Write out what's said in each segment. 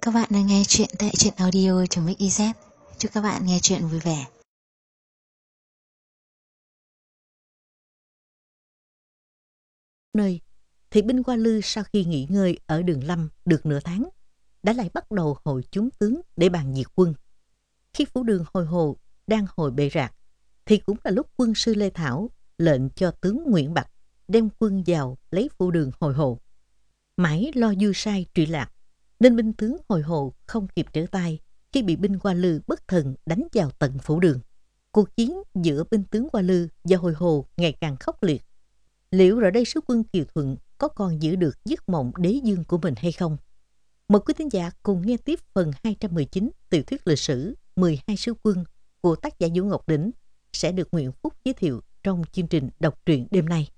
Các bạn đang nghe chuyện tại truyện audio.mix.iz. Chúc các bạn nghe chuyện vui vẻ. Nơi thì binh Hoa Lư sau khi nghỉ ngơi ở Đường Lâm được nửa tháng đã lại bắt đầu hội chúng tướng để bàn diệt quân. Khi phủ đường Hồi Hồ đang hồi bề rạc thì cũng là lúc quân sư Lê Thảo lệnh cho tướng Nguyễn Bạch đem quân vào lấy phủ đường Hồi Hồ. Mãi lo dư sai trụy lạc nên binh tướng Hồi Hồ không kịp trở tay khi bị binh Hoa Lư bất thần đánh vào tận phủ đường. Cuộc chiến giữa binh tướng Hoa Lư và Hồi Hồ ngày càng khốc liệt. Liệu rồi đây sứ quân Kiều Thuận có còn giữ được giấc mộng đế dương của mình hay không? Mời quý thính giả cùng nghe tiếp phần 219 tiểu thuyết lịch sử 12 sứ quân của tác giả Vũ Ngọc Đỉnh sẽ được Nguyễn Phúc giới thiệu trong chương trình đọc truyện đêm nay.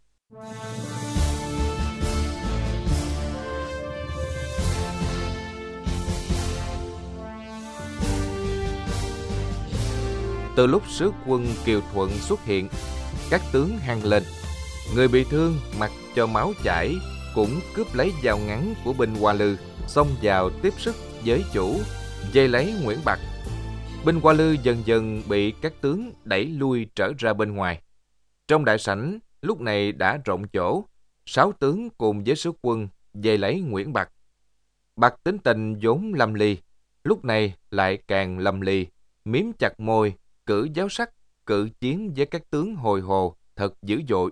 Từ lúc sứ quân Kiều Thuận xuất hiện, các tướng hăng lên. Người bị thương mặc cho máu chảy cũng cướp lấy dao ngắn của binh Hoa Lư, xông vào tiếp sức với chủ, vây lấy Nguyễn Bạch. Binh Hoa Lư dần dần bị các tướng đẩy lui trở ra bên ngoài. Trong đại sảnh lúc này đã rộng chỗ, 6 tướng cùng với sứ quân vây lấy Nguyễn Bạch. Bạch tính tình vốn lâm ly, lúc này lại càng lâm ly, miếm chặt môi, cử giáo sắc, cự chiến với các tướng Hồi Hồ thật dữ dội.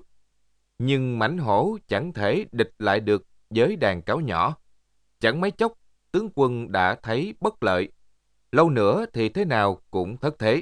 Nhưng mãnh hổ chẳng thể địch lại được với đàn cáo nhỏ. Chẳng mấy chốc, tướng quân đã thấy bất lợi. Lâu nữa thì thế nào cũng thất thế.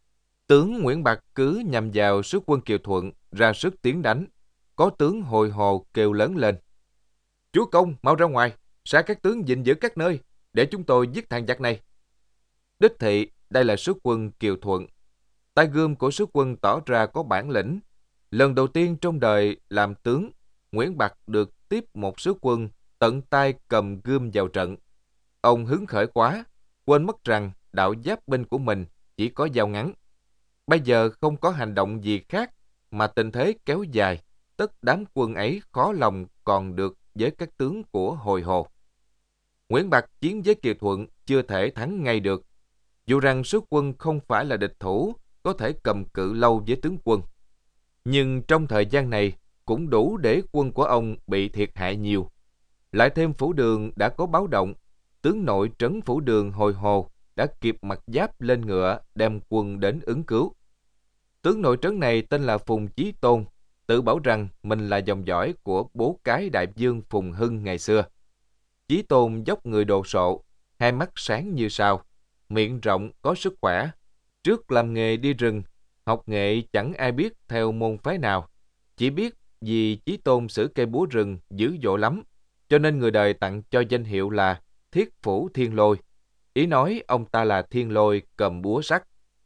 Tướng Nguyễn Bạc cứ nhằm vào sứ quân Kiều Thuận ra sức tiến đánh. Có tướng Hồi Hồ kêu lớn lên: "Chúa công, mau ra ngoài, sai các tướng gìn giữ các nơi, để chúng tôi giết thằng giặc này." Đích thị, đây là sứ quân Kiều Thuận. Tay gươm của sứ quân tỏ ra có bản lĩnh. Lần đầu tiên trong đời làm tướng, Nguyễn Bạc được tiếp một sứ quân tận tay cầm gươm vào trận. Ông hứng khởi quá, quên mất rằng đạo giáp binh của mình chỉ có dao ngắn. Bây giờ không có hành động gì khác mà tình thế kéo dài, tất đám quân ấy khó lòng còn được với các tướng của Hồi Hồ. Nguyễn Bạc chiến với Kiều Thuận chưa thể thắng ngay được. Dù rằng sứ quân không phải là địch thủ, có thể cầm cự lâu với tướng quân. Nhưng trong thời gian này cũng đủ để quân của ông bị thiệt hại nhiều. Lại thêm phủ đường đã có báo động, tướng nội trấn phủ đường Hồi Hồ đã kịp mặc giáp lên ngựa đem quân đến ứng cứu. Tướng nội trấn này tên là Phùng Chí Tôn, tự bảo rằng mình là dòng dõi của bố cái đại vương Phùng Hưng ngày xưa. Chí Tôn dốc người đồ sộ, hai mắt sáng như sao, miệng rộng có sức khỏe. Trước làm nghề đi rừng, học nghệ chẳng ai biết theo môn phái nào. Chỉ biết vì Chí Tôn xử cây búa rừng dữ dội lắm, cho nên người đời tặng cho danh hiệu là Thiết Phủ Thiên Lôi. Ý nói ông ta là thiên lôi cầm búa sắt.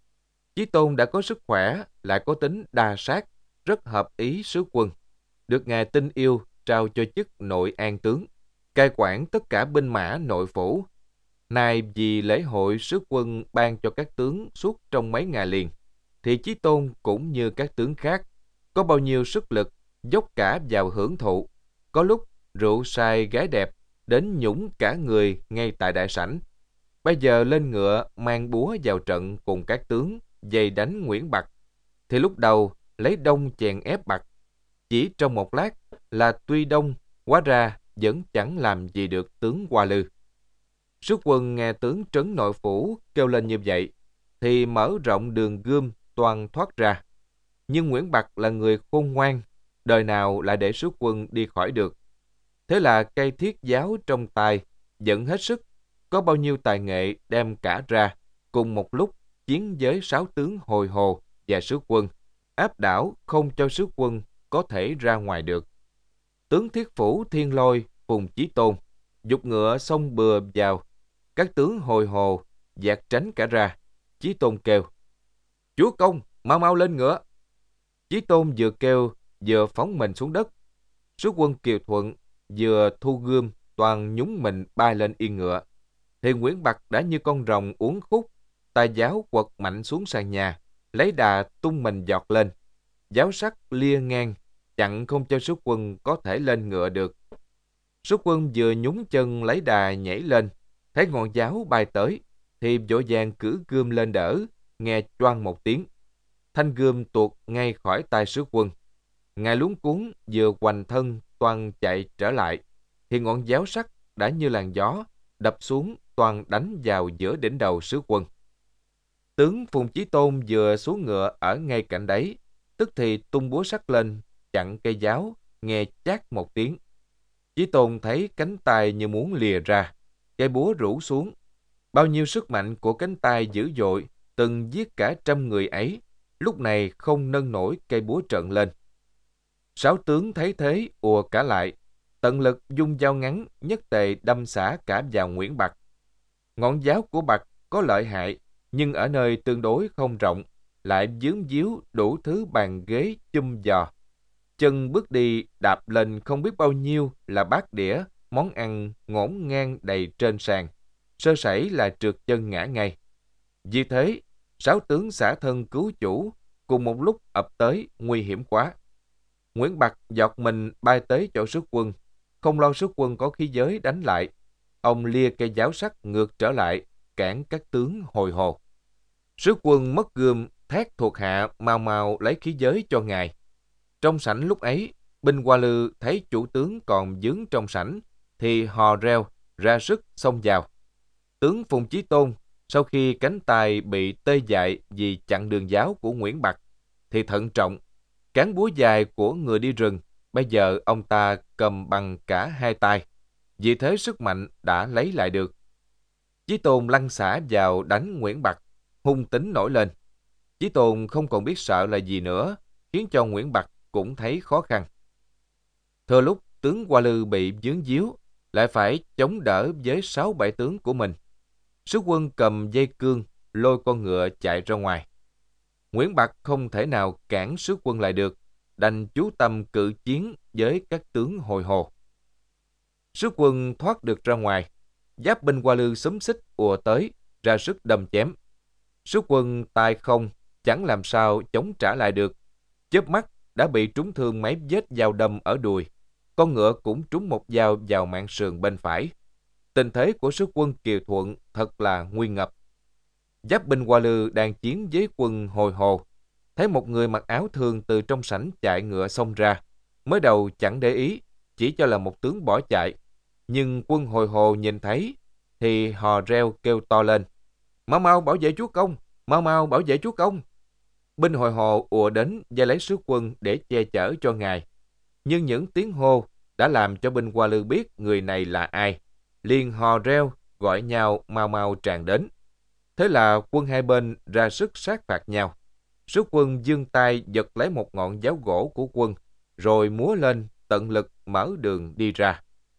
Chí Tôn đã có sức khỏe, lại có tính đa sát, rất hợp ý sứ quân. Được ngài tin yêu trao cho chức nội an tướng, cai quản tất cả binh mã nội phủ. Nay vì lễ hội sứ quân ban cho các tướng suốt trong mấy ngày liền, thì Chí Tôn cũng như các tướng khác, có bao nhiêu sức lực, dốc cả vào hưởng thụ. Có lúc rượu say gái đẹp, đến nhũng cả người ngay tại đại sảnh. Bây giờ lên ngựa mang búa vào trận cùng các tướng, dày đánh Nguyễn Bạc. Thì lúc đầu lấy đông chèn ép Bạc. Chỉ trong một lát là tuy đông, hóa ra vẫn chẳng làm gì được tướng Hoa Lư. Sứ quân nghe tướng trấn nội phủ kêu lên như vậy, thì mở rộng đường gươm toàn thoát ra. Nhưng Nguyễn Bạc là người khôn ngoan, đời nào lại để sứ quân đi khỏi được. Thế là cây thiết giáo trong tay, dẫn hết sức, có bao nhiêu tài nghệ đem cả ra, cùng một lúc chiến với 6 tướng Hồi Hồ và sứ quân, áp đảo không cho sứ quân có thể ra ngoài được. Tướng Thiết Phủ Thiên Lôi Phùng Chí Tôn giục ngựa xông bừa vào. Các tướng Hồi Hồ dạt tránh cả ra. Chí Tôn kêu: "Chúa công, mau mau lên ngựa!" Chí Tôn vừa kêu vừa phóng mình xuống đất. Sứ quân Kiều Thuận vừa thu gươm toàn nhúng mình bay lên yên ngựa. Thì Nguyễn Bạc đã như con rồng uốn khúc, tay giáo quật mạnh xuống sàn nhà, lấy đà tung mình giọt lên. Giáo sắc lia ngang, chặn không cho sứ quân có thể lên ngựa được. Sứ quân vừa nhúng chân lấy đà nhảy lên, Thấy ngọn giáo bay tới, thì vội vàng cử gươm lên đỡ, nghe choang một tiếng. Thanh gươm tuột ngay khỏi tay sứ quân. Ngài luống cuống vừa hoành thân toan chạy trở lại, thì ngọn giáo sắc đã như làn gió đập xuống toan đánh vào giữa đỉnh đầu sứ quân. Tướng Phùng Chí Tôn vừa xuống ngựa ở ngay cạnh đấy, tức thì tung búa sắt lên chặn cây giáo, nghe chát một tiếng. Chí Tôn thấy cánh tay như muốn lìa ra, cây búa rủ xuống. Bao nhiêu sức mạnh của cánh tay dữ dội từng giết cả trăm người ấy, lúc này không nâng nổi cây búa trợn lên. Sáu tướng thấy thế ùa cả lại, tận lực dung dao ngắn nhất tề đâm xả cả vào Nguyễn Bạc. Ngọn giáo của Bạc có lợi hại, nhưng ở nơi tương đối không rộng, lại vướng víu đủ thứ bàn ghế chum giò. Chân bước đi đạp lên không biết bao nhiêu là bát đĩa, món ăn ngổn ngang đầy trên sàn, sơ sẩy là trượt chân ngã ngay. Vì thế, sáu tướng xả thân cứu chủ, cùng một lúc ập tới, nguy hiểm quá. Nguyễn Bạc giọt mình bay tới chỗ sứ quân, không lo sứ quân có khí giới đánh lại. Ông lia cây giáo sắt ngược trở lại, cản các tướng hồi hồ. Sứ quân mất gươm, thét thuộc hạ mau mau lấy khí giới cho ngài. Trong sảnh lúc ấy, binh Hoa Lư thấy chủ tướng còn vướng trong sảnh, thì hò reo, ra sức xông vào. Tướng Phùng Chí Tôn, sau khi cánh tay bị tê dại vì chặn đường giáo của Nguyễn Bạc, thì thận trọng, cán búa dài của người đi rừng, bây giờ ông ta cầm bằng cả hai tay, vì thế sức mạnh đã lấy lại được. Chí Tôn lăn xả vào đánh Nguyễn Bạc, hung tính nổi lên. Chí Tôn không còn biết sợ là gì nữa, khiến cho Nguyễn Bạc cũng thấy khó khăn. Thừa lúc tướng Hoa Lư bị vướng víu, lại phải chống đỡ với 6-7 tướng của mình. Sứ quân cầm dây cương, lôi con ngựa chạy ra ngoài. Nguyễn Bạc không thể nào cản sứ quân lại được, đành chú tâm cự chiến với các tướng hồi hồ. Sứ quân thoát được ra ngoài, giáp binh Hoa Lư xúm xích ùa tới, ra sức đâm chém. Sứ quân tay không, chẳng làm sao chống trả lại được. Chớp mắt đã bị trúng thương mấy vết dao đâm ở đùi. Con ngựa cũng trúng một dao vào mạn sườn bên phải. Tình thế của sứ quân Kiều Thuận thật là nguy ngập. Giáp binh Hoa Lư đang chiến với quân hồi hồ, thấy một người mặc áo thường từ trong sảnh chạy ngựa xông ra. Mới đầu chẳng để ý, chỉ cho là một tướng bỏ chạy. Nhưng quân hồi hồ nhìn thấy, thì hò reo kêu to lên: "Mau mau bảo vệ chúa công! Mau mau bảo vệ chúa công!" Binh hồi hồ ùa đến và lấy sứ quân để che chở cho ngài. Nhưng những tiếng hô đã làm cho binh Hoa Lư biết người này là ai, liền hò reo gọi nhau mau mau tràn đến. Thế là quân hai bên ra sức sát phạt nhau. Sứ quân giương tay giật lấy một ngọn giáo gỗ của quân, rồi múa lên tận lực mở đường đi ra.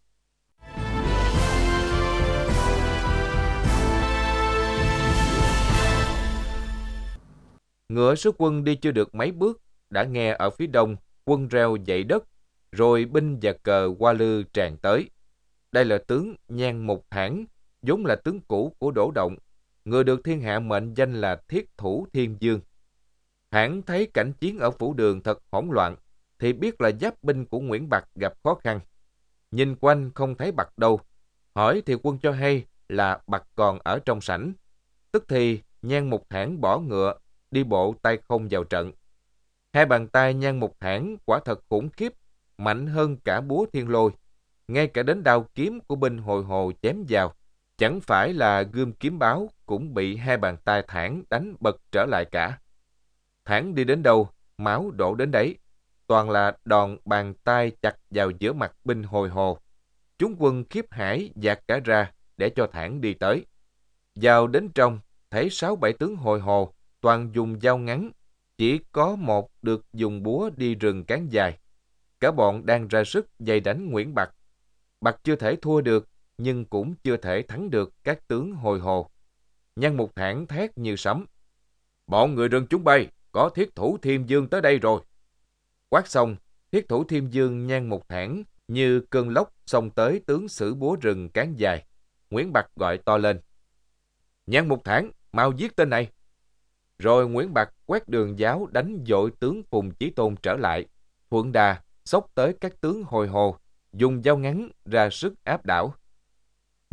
Ngựa sứ quân đi chưa được mấy bước, đã nghe ở phía đông quân reo dậy đất, rồi binh và cờ Hoa Lư tràn tới. Đây là tướng Nhan Mục Thản, vốn là tướng cũ của Đỗ Động, người được thiên hạ mệnh danh là Thiết Thủ Thiên Dương. Thản thấy cảnh chiến ở phủ đường thật hỗn loạn, thì biết là giáp binh của Nguyễn Bạc gặp khó khăn. Nhìn quanh không thấy Bạc đâu, hỏi thì quân cho hay là Bạc còn ở trong sảnh. Tức thì Nhan Mục Thản bỏ ngựa, đi bộ tay không vào trận. Hai bàn tay Nhan Mục Thản quả thật khủng khiếp, mạnh hơn cả búa thiên lôi. Ngay cả đến đao kiếm của binh hồi hồ chém vào, chẳng phải là gươm kiếm báo cũng bị hai bàn tay Thản đánh bật trở lại cả. Thản đi đến đâu, máu đổ đến đấy. Toàn là đòn bàn tay chặt vào giữa mặt binh hồi hồ. Chúng quân khiếp hãi dạt cả ra để cho Thản đi tới. Vào đến trong, thấy 6-7 tướng hồi hồ toàn dùng dao ngắn, chỉ có một được dùng búa đi rừng cán dài. Cả bọn đang ra sức dày đánh Nguyễn Bạc. Bạc chưa thể thua được, nhưng cũng chưa thể thắng được các tướng hồi hồ. Nhan Mục Thản thét như sấm: "Bọn người rừng chúng bay, có Thiết Thủ Thiên Dương tới đây rồi!" Quát xong, Thiết Thủ Thiên Dương Nhan Mục Thản như cơn lốc xông tới tướng sử búa rừng cán dài. Nguyễn Bạc gọi to lên: "Nhan Mục Thản, mau giết tên này!" Rồi Nguyễn Bạc quét đường giáo đánh dội tướng Phùng Chí Tôn trở lại. Thuận đà xốc tới các tướng hồi hồ, dùng dao ngắn ra sức áp đảo.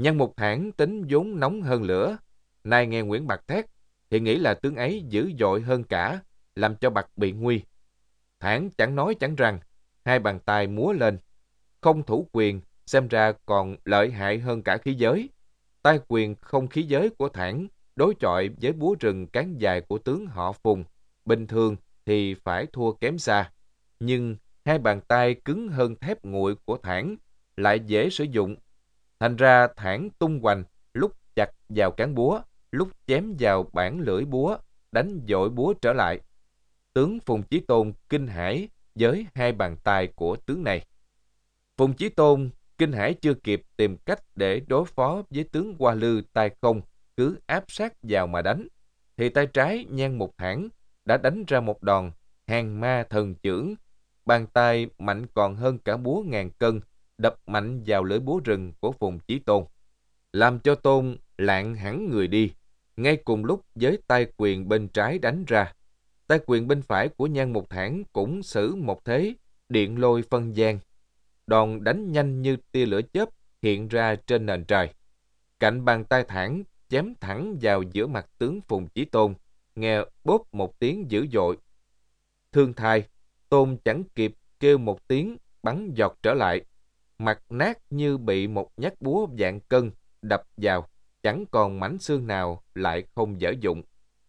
Nhan Mục Thản tính vốn nóng hơn lửa, nay nghe Nguyễn Bạc thét thì nghĩ là tướng ấy dữ dội hơn cả, làm cho Bạc bị nguy. Thản chẳng nói chẳng rằng, hai bàn tay múa lên, không thủ quyền xem ra còn lợi hại hơn cả khí giới. Tay quyền không khí giới của Thản đối chọi với búa rừng cán dài của tướng họ Phùng, bình thường thì phải thua kém xa. Nhưng hai bàn tay cứng hơn thép nguội của Thản lại dễ sử dụng. Thành ra Thản tung hoành, lúc chặt vào cán búa, lúc chém vào bản lưỡi búa, đánh dội búa trở lại. Tướng Phùng Chí Tôn kinh hãi với hai bàn tay của tướng này. Phùng Chí Tôn kinh hãi chưa kịp tìm cách để đối phó với tướng Hoa Lư tay không, cứ áp sát vào mà đánh, thì tay trái Nhan Mục Thản đã đánh ra một đòn hàng ma thần chưởng, bàn tay mạnh còn hơn cả búa ngàn cân, đập mạnh vào lưỡi búa rừng của Phùng Chí Tôn, làm cho Tôn lạng hẳn người đi. Ngay cùng lúc với tay quyền bên trái đánh ra, tay quyền bên phải của Nhan Mục Thản cũng xử một thế điện lôi phân giang. Đòn đánh nhanh như tia lửa chớp hiện ra trên nền trời. Cạnh bàn tay Thản chém thẳng vào giữa mặt tướng Phùng Chí Tôn, nghe bốp một tiếng dữ dội. Thương thai, Tôn chẳng kịp kêu một tiếng, bắn giọt trở lại. Mặt nát như bị một nhát búa vạn cân đập vào, chẳng còn mảnh xương nào lại không dở dụng.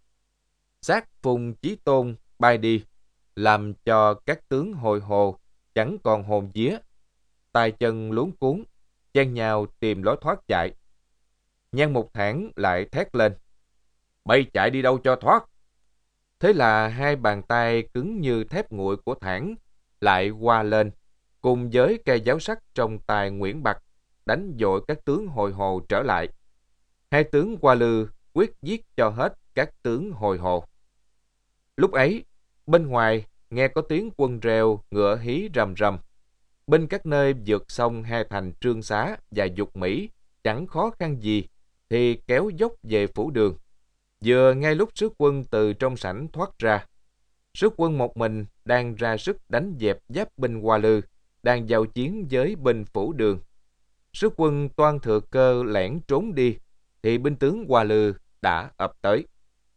Xác Phùng Chí Tôn bay đi, làm cho các tướng hồi hồ chẳng còn hồn vía, tay chân luống cuống, chen nhau tìm lối thoát chạy. Nhan Mục Thản lại thét lên: "Bay chạy đi đâu cho thoát!" Thế là hai bàn tay cứng như thép nguội của Thản lại qua lên, cùng với cây giáo sắt trong tay Nguyễn Bạc, đánh dội các tướng hồi hồ trở lại. Hai tướng Hoa Lư quyết giết cho hết các tướng hồi hồ. Lúc ấy, bên ngoài nghe có tiếng quân reo, ngựa hí rầm rầm. Bên các nơi vượt sông hai thành Trương Xá và Dục Mỹ chẳng khó khăn gì thì kéo dốc về phủ đường. Vừa ngay lúc sứ quân từ trong sảnh thoát ra, sứ quân một mình đang ra sức đánh dẹp giáp binh Hoa Lư đang giao chiến với binh phủ đường. Sứ quân toan thừa cơ lẻn trốn đi thì binh tướng Hoa Lư đã ập tới.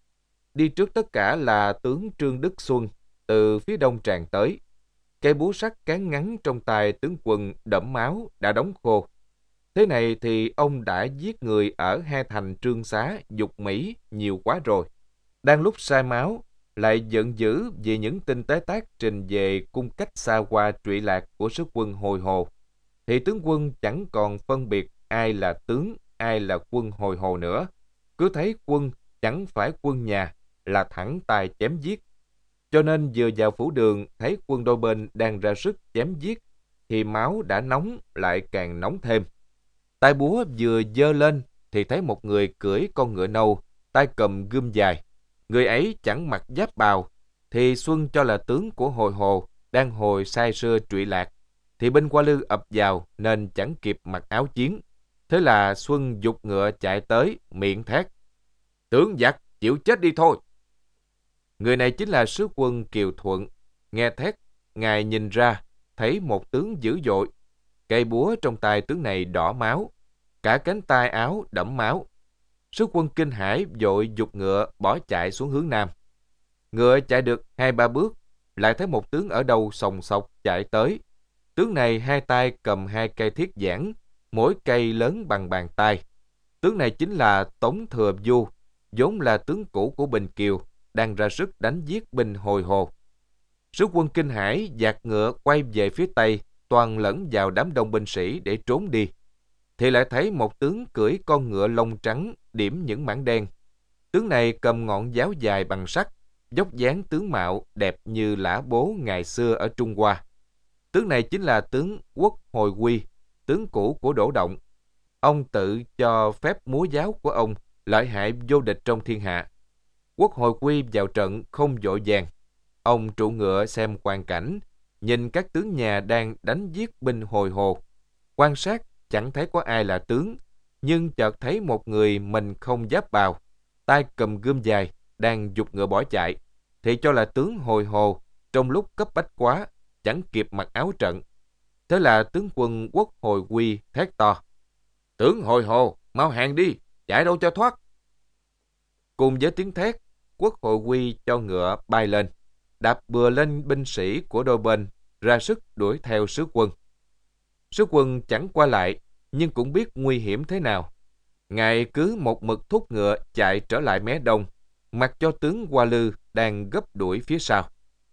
Đi trước tất cả là tướng Trương Đức Xuân từ phía đông tràn tới. Cây búa sắt cán ngắn trong tay tướng quân đẫm máu đã đóng khô. Thế này thì ông đã giết người ở hai thành Trương Xá, Dục Mỹ nhiều quá rồi. Đang lúc sai máu, lại giận dữ vì những tin tế tác trình về cung cách xa hoa trụy lạc của sứ quân hồi hồ, thì tướng quân chẳng còn phân biệt ai là tướng, ai là quân hồi hồ nữa. Cứ thấy quân chẳng phải quân nhà là thẳng tay chém giết. Cho nên vừa vào phủ đường thấy quân đôi bên đang ra sức chém giết, thì máu đã nóng lại càng nóng thêm. Tay búa vừa giơ lên thì thấy một người cưỡi con ngựa nâu, tay cầm gươm dài. Người ấy chẳng mặc giáp bào, thì Xuân cho là tướng của hồi hồ đang hồi say sưa trụy lạc. Thì binh Hoa Lư ập vào nên chẳng kịp mặc áo chiến. Thế là Xuân giục ngựa chạy tới, miệng thét: "Tướng giặc, chịu chết đi thôi!" Người này chính là sứ quân Kiều Thuận. Nghe thét, ngài nhìn ra, thấy một tướng dữ dội. Cây búa trong tay tướng này đỏ máu, cả cánh tay áo đẫm máu. Sứ quân kinh hãi vội giục ngựa bỏ chạy xuống hướng nam. Ngựa chạy được 2-3 bước, lại thấy một tướng ở đâu sòng sọc chạy tới. Tướng này hai tay cầm hai cây thiết giản, mỗi cây lớn bằng bàn tay. Tướng này chính là Tống Thừa Du, vốn là tướng cũ của Bình Kiều, đang ra sức đánh giết binh hồi hồ. Sứ quân kinh hãi dạt ngựa quay về phía tây, toàn lẫn vào đám đông binh sĩ để trốn đi. Thì lại thấy một tướng cưỡi con ngựa lông trắng điểm những mảng đen. Tướng này cầm ngọn giáo dài bằng sắt, dốc dáng tướng mạo đẹp như lã bố ngày xưa ở Trung Hoa. Tướng này chính là tướng Quốc Hồi Quy, tướng cũ của Đỗ Động. Ông tự cho phép múa giáo của ông lợi hại vô địch trong thiên hạ. Quốc Hồi Quy vào trận không vội vàng. Ông trụ ngựa xem quang cảnh, nhìn các tướng nhà đang đánh giết binh hồi hồ. Quan sát chẳng thấy có ai là tướng, nhưng chợt thấy một người mình không giáp bào, tay cầm gươm dài, đang giục ngựa bỏ chạy, thì cho là tướng hồi hồ. Trong lúc cấp bách quá, chẳng kịp mặc áo trận. Thế là tướng quân Quốc Hồi Quy thét to: Tướng Hồi Hồ, mau hàng đi, chạy đâu cho thoát. Cùng với tiếng thét, Quốc Hội Quy cho ngựa bay lên, đạp bừa lên binh sĩ của đôi bên, ra sức đuổi theo sứ quân. Sứ quân chẳng qua lại, nhưng cũng biết nguy hiểm thế nào. Ngài cứ một mực thúc ngựa chạy trở lại mé đông, mặc cho tướng Hoa Lư đang gấp đuổi phía sau.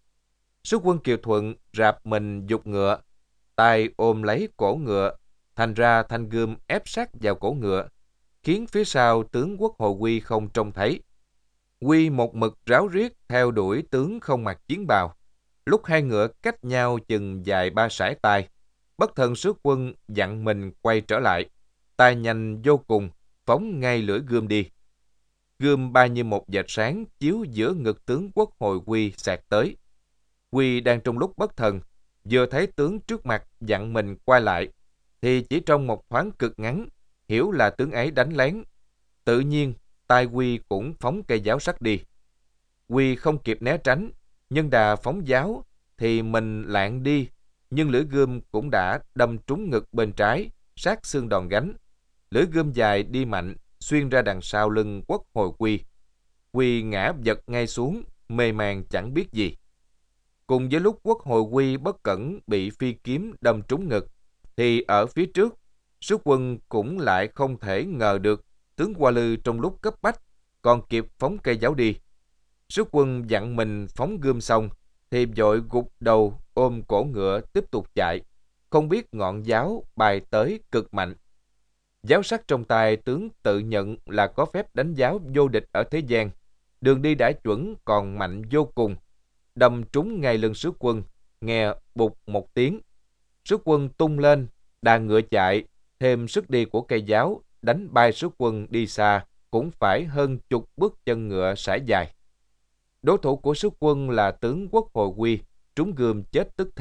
Sứ quân Kiều Thuận rạp mình giục ngựa, tay ôm lấy cổ ngựa, thành ra thanh gươm ép sát vào cổ ngựa, khiến phía sau tướng Quốc Hội Quy không trông thấy. Quy một mực ráo riết theo đuổi tướng không mặc chiến bào. Lúc hai ngựa cách nhau chừng vài ba sải tay, bất thần sứ quân dặn mình quay trở lại, tay nhanh vô cùng, phóng ngay lưỡi gươm đi. Gươm bay như một vệt sáng chiếu giữa ngực tướng Quốc Hội Quy xẹt tới. Quy đang trong lúc bất thần, vừa thấy tướng trước mặt dặn mình quay lại, thì chỉ trong một thoáng cực ngắn, hiểu là tướng ấy đánh lén. Tự nhiên, tay Quy cũng phóng cây giáo sắt đi. Quy không kịp né tránh, nhân đà phóng giáo, thì mình lạng đi, nhưng lưỡi gươm cũng đã đâm trúng ngực bên trái, sát xương đòn gánh. Lưỡi gươm dài đi mạnh, xuyên ra đằng sau lưng Quốc Hội Quy. Quy ngã vật ngay xuống, mê man chẳng biết gì. Cùng với lúc Quốc Hội Quy bất cẩn bị phi kiếm đâm trúng ngực, thì ở phía trước, sứ quân cũng lại không thể ngờ được tướng Hoa Lư trong lúc cấp bách còn kịp phóng cây giáo đi. Sứ quân dặn mình phóng gươm xong, thì vội gục đầu ôm cổ ngựa tiếp tục chạy, không biết ngọn giáo bay tới cực mạnh. Giáo sắt trong tay tướng tự nhận là có phép đánh giáo vô địch ở thế gian, đường đi đã chuẩn còn mạnh vô cùng, đâm trúng ngay lưng sứ quân, nghe bụt một tiếng. Sứ quân tung lên, đà ngựa chạy, thêm sức đi của cây giáo, đánh bay sứ quân đi xa, cũng phải hơn chục bước chân ngựa sải dài. Đối thủ của sứ quân là tướng Quốc Hội Quy, trúng gươm chết tức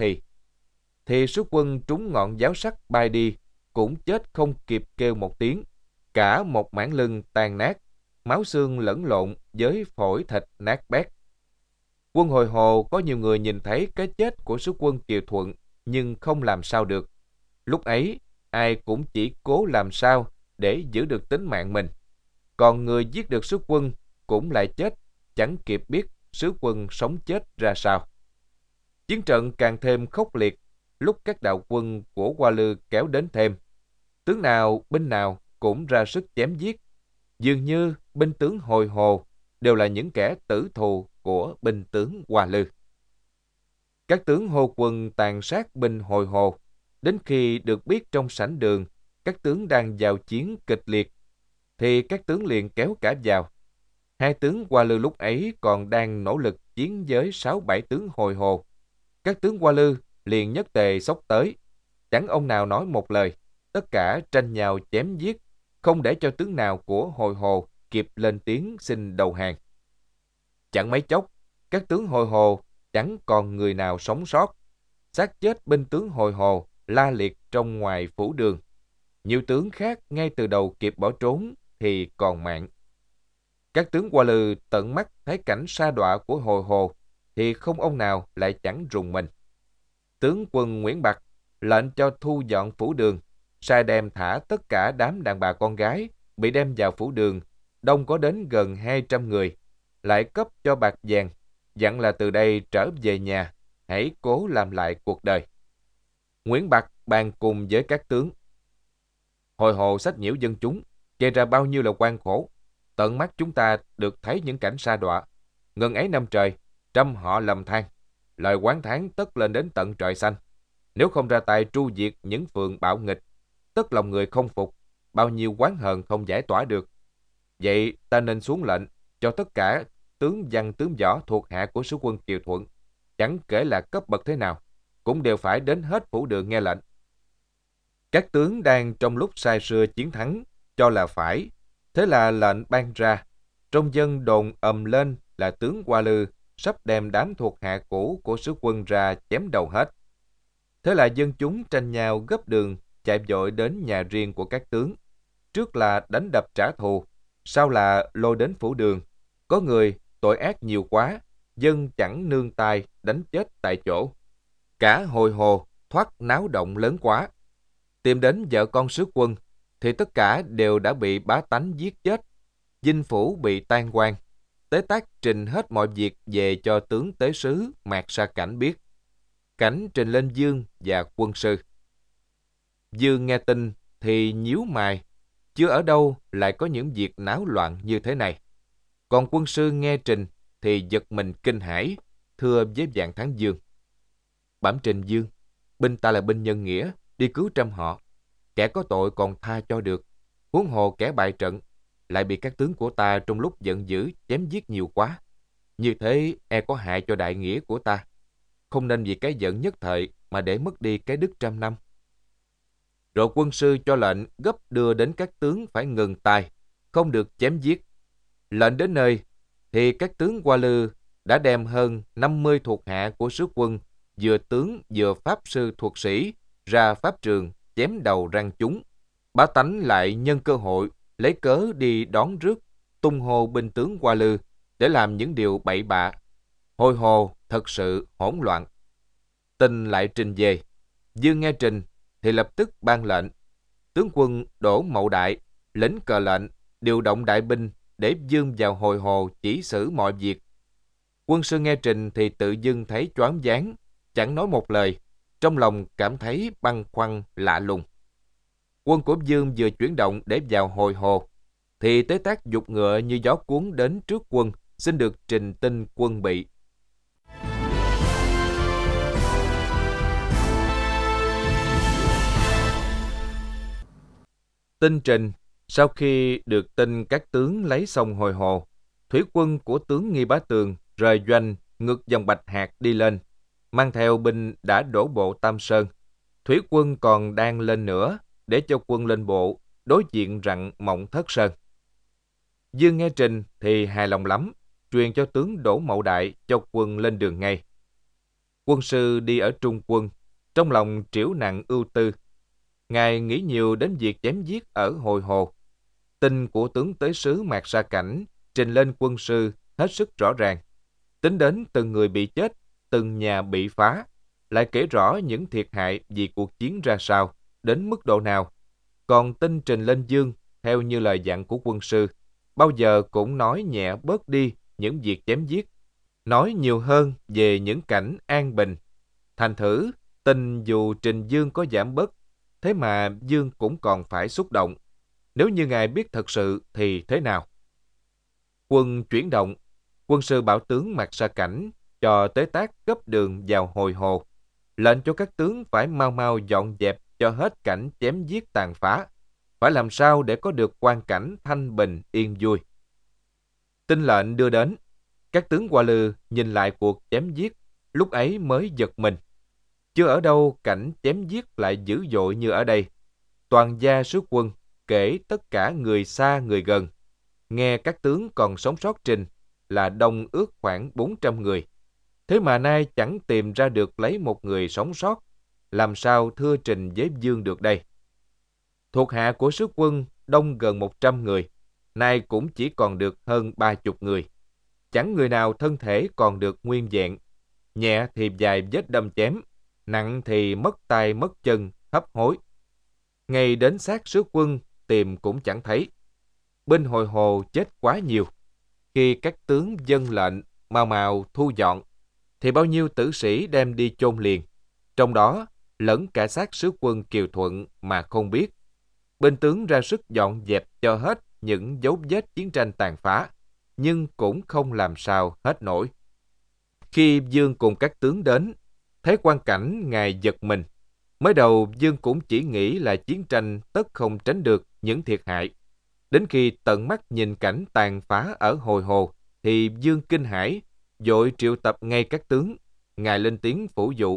thì sứ quân trúng ngọn giáo sắt bay đi, cũng chết không kịp kêu một tiếng. Cả một mảng lưng tan nát, máu xương lẫn lộn với phổi thịt nát bét. Quân Hồi Hồ có nhiều người nhìn thấy cái chết của sứ quân Kiều Thuận, nhưng không làm sao được. Lúc ấy, ai cũng chỉ cố làm sao để giữ được tính mạng mình. Còn người giết được sứ quân cũng lại chết, chẳng kịp biết sứ quân sống chết ra sao. Chiến trận càng thêm khốc liệt, lúc các đạo quân của Hoa Lư kéo đến thêm. Tướng nào, binh nào cũng ra sức chém giết. Dường như binh tướng Hồi Hồ đều là những kẻ tử thù của binh tướng Hoa Lư. Các tướng Hồ Quân tàn sát binh Hồi Hồ, đến khi được biết trong sảnh đường các tướng đang giao chiến kịch liệt, thì các tướng liền kéo cả vào. Hai tướng Hoa Lư lúc ấy còn đang nỗ lực chiến với 6-7 tướng Hồi Hồ. Các tướng Hoa Lư liền nhất tề xốc tới, chẳng ông nào nói một lời, tất cả tranh nhau chém giết, không để cho tướng nào của Hồi Hồ kịp lên tiếng xin đầu hàng. Chẳng mấy chốc, các tướng Hồi Hồ chẳng còn người nào sống sót. Xác chết binh tướng Hồi Hồ la liệt trong ngoài phủ đường. Nhiều tướng khác ngay từ đầu kịp bỏ trốn thì còn mạng. Các tướng Hoa Lư tận mắt thấy cảnh sa đọa của Hồi Hồ thì không ông nào lại chẳng rùng mình. Tướng quân Nguyễn Bạc lệnh cho thu dọn phủ đường, sai đem thả tất cả đám đàn bà con gái bị đem vào phủ đường, đông có đến gần 200 người, lại cấp cho bạc vàng, dặn là từ đây trở về nhà, hãy cố làm lại cuộc đời. Nguyễn Bạc bàn cùng với các tướng. Hồi Hồ sách nhiễu dân chúng, gây ra bao nhiêu là oan khổ. Tận mắt chúng ta được thấy những cảnh sa đọa. Ngần ấy năm trời, trăm họ lầm than. Lời oán thán tất lên đến tận trời xanh. Nếu không ra tay tru diệt những phường bạo nghịch, tất lòng người không phục, bao nhiêu oán hờn không giải tỏa được. Vậy ta nên xuống lệnh cho tất cả tướng văn tướng võ thuộc hạ của sứ quân Kiều Thuận, chẳng kể là cấp bậc thế nào, cũng đều phải đến hết phủ đường nghe lệnh. Các tướng đang trong lúc say sưa chiến thắng, cho là phải. Thế là lệnh ban ra, trong dân đồn ầm lên là tướng Hoa Lư sắp đem đám thuộc hạ cũ của sứ quân ra chém đầu hết. Thế là dân chúng tranh nhau gấp đường chạy vội đến nhà riêng của các tướng. Trước là đánh đập trả thù, sau là lôi đến phủ đường. Có người tội ác nhiều quá, dân chẳng nương tay đánh chết tại chỗ. Cả Hồi Hồ thoát náo động lớn quá. Tìm đến vợ con sứ quân, thì tất cả đều đã bị bá tánh giết chết. Dinh phủ bị tan hoang. Tế Tác trình hết mọi việc về cho tướng tế sứ Mạc Sa Cảnh biết. Cảnh trình lên Dương và quân sư. Dương nghe tin thì nhíu mày, chưa ở đâu lại có những việc náo loạn như thế này. Còn quân sư nghe trình thì giật mình kinh hãi, thưa với Vạn Thắng Dương: Bẩm Trình Dương, binh ta là binh nhân nghĩa, đi cứu trăm họ. Kẻ có tội còn tha cho được, huống hồ kẻ bại trận lại bị các tướng của ta trong lúc giận dữ chém giết nhiều quá. Như thế e có hại cho đại nghĩa của ta, không nên vì cái giận nhất thời mà để mất đi cái đức trăm năm. Rồi quân sư cho lệnh gấp đưa đến các tướng phải ngừng tay, không được chém giết. Lệnh đến nơi thì các tướng Hoa Lư đã đem hơn 50 thuộc hạ của sứ quân, vừa tướng vừa pháp sư thuật sĩ, ra pháp trường chém đầu răng chúng. Bá tánh lại nhân cơ hội lấy cớ đi đón rước, tung hô binh tướng Hoa Lư để làm những điều bậy bạ. Hồi hồ thật sự hỗn loạn. Tin lại trình về. Dương nghe trình thì lập tức ban lệnh. Tướng quân Đỗ Mậu Đại lĩnh cờ lệnh, điều động đại binh để Dương vào hồi hồ chỉ xử mọi việc. Quân sư nghe trình thì tự dưng thấy choáng váng, chẳng nói một lời, trong lòng cảm thấy băn khoăn lạ lùng. Quân của Dương vừa chuyển động để vào hồi hồ, thì Tế Tác giục ngựa như gió cuốn đến trước quân, xin được trình tin quân bị. Tin trình: Sau khi được tin các tướng lấy xong hồi hồ, thủy quân của tướng Nghi Bá Tường rời doanh ngược dòng Bạch Hạc đi lên, mang theo binh đã đổ bộ Tam Sơn. Thủy quân còn đang lên nữa, để cho quân lên bộ, đối diện rặng Mộng Thất Sơn. Dương nghe trình thì hài lòng lắm, truyền cho tướng Đỗ Mậu Đại cho quân lên đường ngay. Quân sư đi ở trung quân, trong lòng triểu nặng ưu tư. Ngài nghĩ nhiều đến việc chém giết ở hồi hồ. Tin của tướng tế sứ Mạc Sa Cảnh trình lên quân sư hết sức rõ ràng, tính đến từng người bị chết, từng nhà bị phá, lại kể rõ những thiệt hại vì cuộc chiến ra sao, đến mức độ nào. Còn tin trình lên Dương theo như lời dặn của quân sư, bao giờ cũng nói nhẹ bớt đi những việc chém giết, nói nhiều hơn về những cảnh an bình. Thành thử tin dù trình Dương có giảm bớt, thế mà Dương cũng còn phải xúc động. Nếu như ngài biết thật sự thì thế nào? Quân chuyển động, quân sư bảo tướng Mạc Sa Cảnh cho Tế Tác cấp đường vào hồi hồ, lệnh cho các tướng phải mau mau dọn dẹp cho hết cảnh chém giết tàn phá, phải làm sao để có được quang cảnh thanh bình yên vui. Tin lệnh đưa đến, các tướng Hoa Lư nhìn lại cuộc chém giết, lúc ấy mới giật mình. Chưa ở đâu cảnh chém giết lại dữ dội như ở đây. Toàn gia sứ quân, kể tất cả người xa người gần, nghe các tướng còn sống sót trình là đông ước khoảng 400 người. Thế mà nay chẳng tìm ra được lấy một người sống sót, làm sao thưa trình với Dương được đây? Thuộc hạ của sứ quân đông gần 100 người, nay cũng chỉ còn được hơn 30 người. Chẳng người nào thân thể còn được nguyên vẹn, nhẹ thì vài vết đâm chém, nặng thì mất tay mất chân, hấp hối. Ngay đến xác sứ quân tìm cũng chẳng thấy. Bên hồi hồ chết quá nhiều. Khi các tướng dâng lệnh mau mau thu dọn, thì bao nhiêu tử sĩ đem đi chôn liền, trong đó lẫn cả xác sứ quân Kiều Thuận mà không biết. Bên tướng ra sức dọn dẹp cho hết những dấu vết chiến tranh tàn phá, nhưng cũng không làm sao hết nổi. Khi Dương cùng các tướng đến, thấy quang cảnh ngài giật mình. Mới đầu Dương cũng chỉ nghĩ là chiến tranh tất không tránh được những thiệt hại. Đến khi tận mắt nhìn cảnh tàn phá ở hồi hồ, thì Dương kinh hãi, vội triệu tập ngay các tướng. Ngài lên tiếng phủ dụ: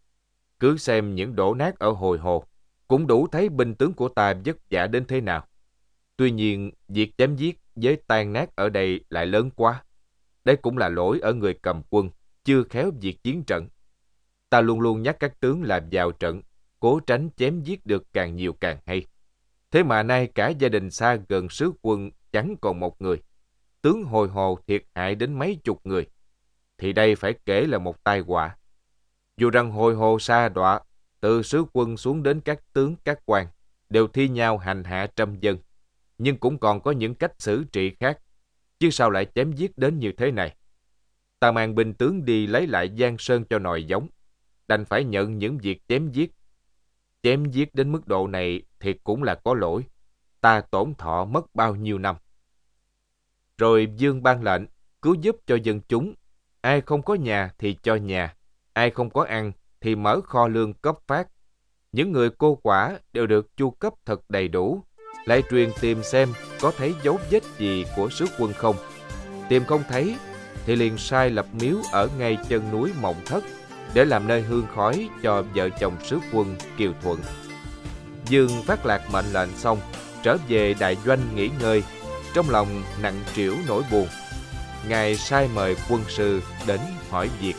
Cứ xem những đổ nát ở hồi hồ, cũng đủ thấy binh tướng của ta vất vả đến thế nào. Tuy nhiên, việc chém giết với tan nát ở đây lại lớn quá. Đây cũng là lỗi ở người cầm quân, chưa khéo việc chiến trận. Ta luôn luôn nhắc các tướng làm vào trận, cố tránh chém giết được càng nhiều càng hay. Thế mà nay cả gia đình xa gần sứ quân chẳng còn một người. Tướng hồi hồ thiệt hại đến mấy chục người. Thì đây phải kể là một tai họa. Dù rằng hồi hồ xa đọa, từ sứ quân xuống đến các tướng các quan, đều thi nhau hành hạ trăm dân, nhưng cũng còn có những cách xử trị khác, chứ sao lại chém giết đến như thế này. Ta mang binh tướng đi lấy lại Giang Sơn cho nòi giống, đành phải nhận những việc chém giết. Chém giết đến mức độ này thì cũng là có lỗi, ta tổn thọ mất bao nhiêu năm. Rồi vương ban lệnh, cứu giúp cho dân chúng, ai không có nhà thì cho nhà, ai không có ăn thì mở kho lương cấp phát. Những người cô quả đều được chu cấp thật đầy đủ, lại truyền tìm xem có thấy dấu vết gì của sứ quân không. Tìm không thấy thì liền sai lập miếu ở ngay chân núi Mộng Thất để làm nơi hương khói cho vợ chồng sứ quân Kiều Thuận. Dương phát lạc mệnh lệnh xong, trở về đại doanh nghỉ ngơi, trong lòng nặng trĩu nỗi buồn. Ngài sai mời quân sư đến hỏi việc.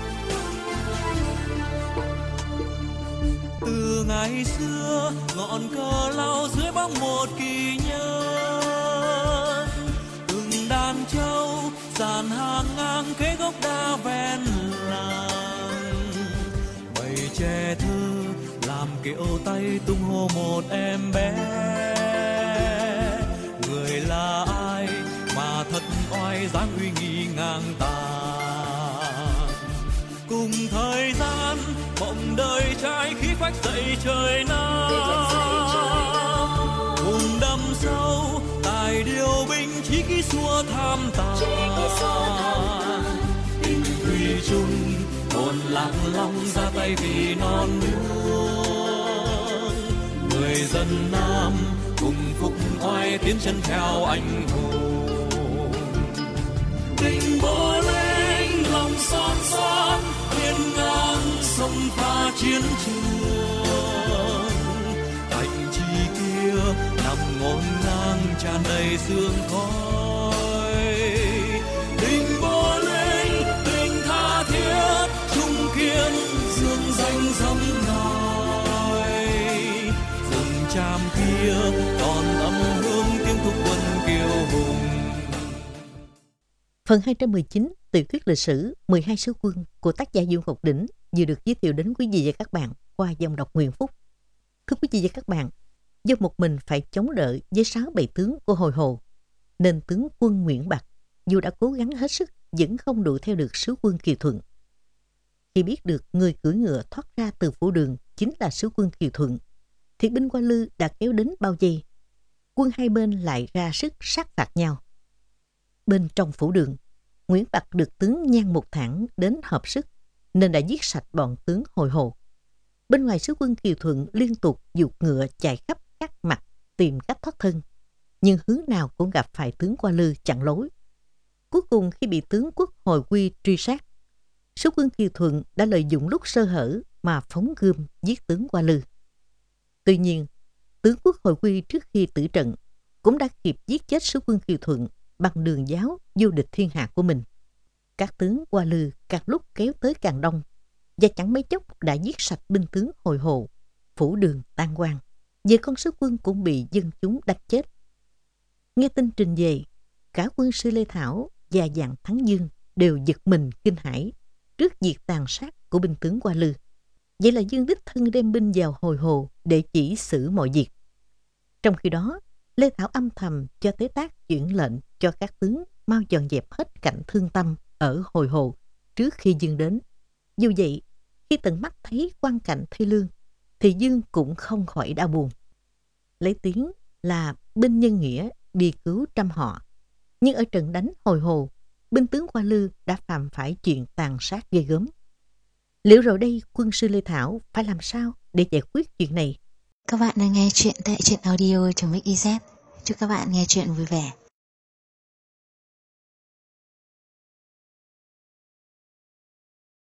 Từ ngày xưa ngọn cờ lao dưới bóng một kỳ nhân, từng đàn trâu dàn hàng ngang kế gốc đa ven làng, bầy trẻ thơ làm kiệu tay tung hô một em bé. Người là ai mà thật oai dáng uy nghi ngang tàn, cùng thời gian mộng đời trai khí phách dậy trời Nam, cùng đâm sâu tài điều binh chí khí xua tham tàn. Tình thủy chung hồn lạc long ra tay vì non nước, người dân Nam cùng phục oai tiến chân theo anh hùng. Tình bố linh lòng son son hiên ngang sông pha chiến trường, cạnh chi kia nằm ngổn ngang tràn đầy sương khói. Tình bố linh tình tha thiết trung kiên dương danh dòng ngài, rừng tràm kia còn âm hương tiếng thúc quân kiêu hùng. Phần 219, tiểu thuyết lịch sử 12 sứ quân của tác giả Dương Ngọc Đỉnh vừa được giới thiệu đến quý vị và các bạn qua dòng đọc Nguyễn Phúc. Thưa quý vị và các bạn, do một mình phải chống đợi với 6-7 tướng của Hồi Hồ, nên tướng quân Nguyễn Bạc dù đã cố gắng hết sức vẫn không đuổi theo được sứ quân Kiều Thuận. Khi biết được người cưỡi ngựa thoát ra từ phủ đường chính là sứ quân Kiều Thuận, thì binh Hoa Lư đã kéo đến bao vây. Quân hai bên lại ra sức sát phạt nhau. Bên trong phủ đường, Nguyễn Bạc được tướng Nhan Mục Thản đến hợp sức, nên đã giết sạch bọn tướng Hồi Hồ. Bên ngoài sứ quân Kiều Thuận liên tục giục ngựa chạy khắp các mặt tìm cách thoát thân, nhưng hướng nào cũng gặp phải tướng Hoa Lư chặn lối. Cuối cùng khi bị tướng Quốc Hồi Quy truy sát, sứ quân Kiều Thuận đã lợi dụng lúc sơ hở mà phóng gươm giết tướng Hoa Lư. Tuy nhiên, tướng Quốc Hồi Quy trước khi tử trận cũng đã kịp giết chết sứ quân Kiều Thuận bằng đường giáo vô địch thiên hạ của mình. Các tướng Hoa Lư càng lúc kéo tới càng đông, và chẳng mấy chốc đã giết sạch binh tướng Hồi Hồ, phủ đường tan hoang. Về con sứ quân cũng bị dân chúng đánh chết. Nghe tin trình về, cả quân sư Lê Thảo và Dạng Thắng Dương đều giật mình kinh hãi trước việc tàn sát của binh tướng Hoa Lư. Vậy là Dương đích thân đem binh vào Hồi Hồ để chỉ xử mọi việc. Trong khi đó, Lê Thảo âm thầm cho Tế Tác chuyển lệnh cho các tướng mau dọn dẹp hết cảnh thương tâm ở Hồi Hồ trước khi Dương đến. Dù vậy, khi tận mắt thấy quang cảnh thê lương, thì Dương cũng không khỏi đau buồn. Lấy tiếng là binh nhân nghĩa đi cứu trăm họ, nhưng ở trận đánh Hồi Hồ, binh tướng Hoa Lư đã phạm phải chuyện tàn sát ghê gớm. Liệu rồi đây quân sư Lê Thảo phải làm sao để giải quyết chuyện này? Các bạn đang nghe chuyện tại truyện audio.mix.iz. Chúc các bạn nghe chuyện vui vẻ.